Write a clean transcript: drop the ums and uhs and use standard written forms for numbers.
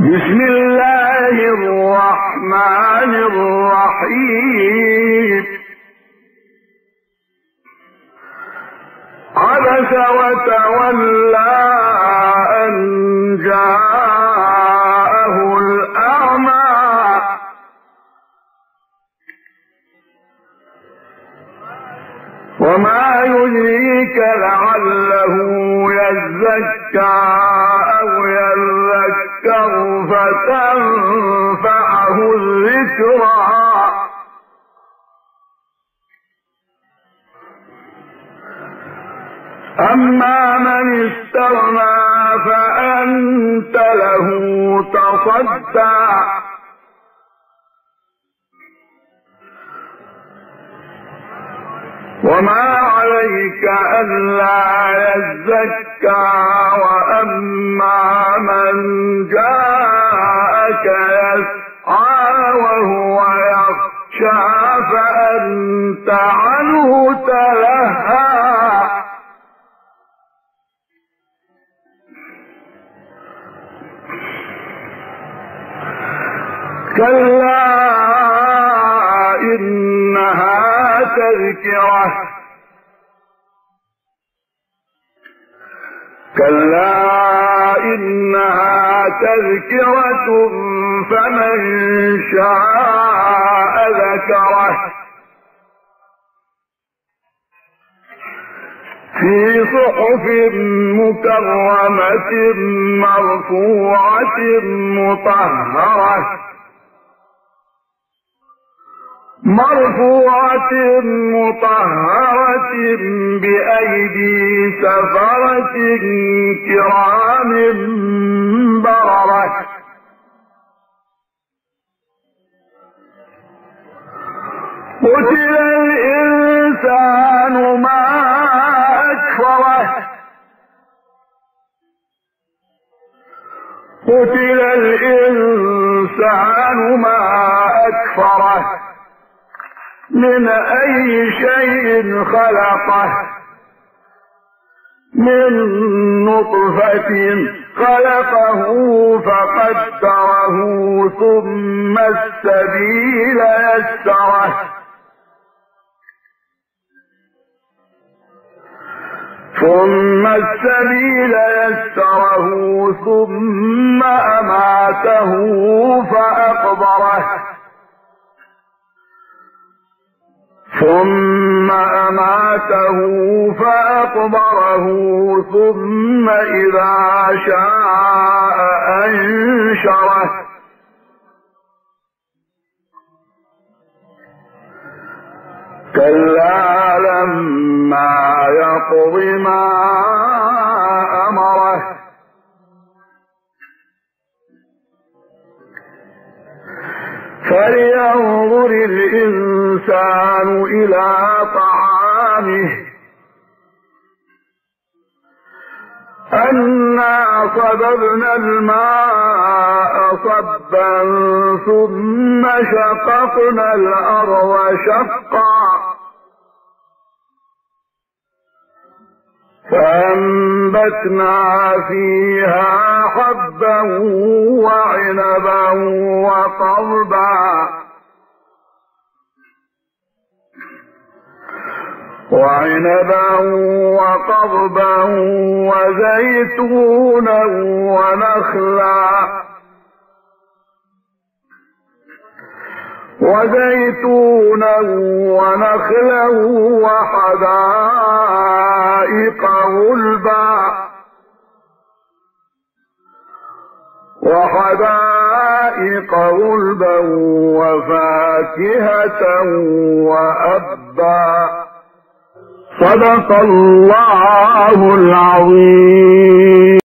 بسم الله الرحمن الرحيم. عبس وتولى أن جاءه الأعمى وما يدريك لعله يزكى أو يذكر فتنفعه الذكرى. أما من استغنى فأنت له تصدى وما عليك ألا يزكى. وأما من جاءك يسعى وهو يخشى فأنت عنه تلهى. كلا إنها تذكرة فمن شاء ذكره في صحف مكرمة مرفوعة مطهرة بأيدي سفرة كرام بررة. قتل الإنسان ما أكفره من أي شيء خلقه. من نطفة خلقه فقدره ثم السبيل يسره ثم أماته فأقبره ثم إذا شاء أنشره. كلا لما يقض ما أمره فلينظر الإنسان إلى طعامه أنا صببنا الماء صبا ثم شققنا الأرض شقا فأنبتنا فيها حبا وعنبا وقضبا وزيتونا ونخلا وحدائق غلبا وفاكهة وأبا. صدق الله العظيم.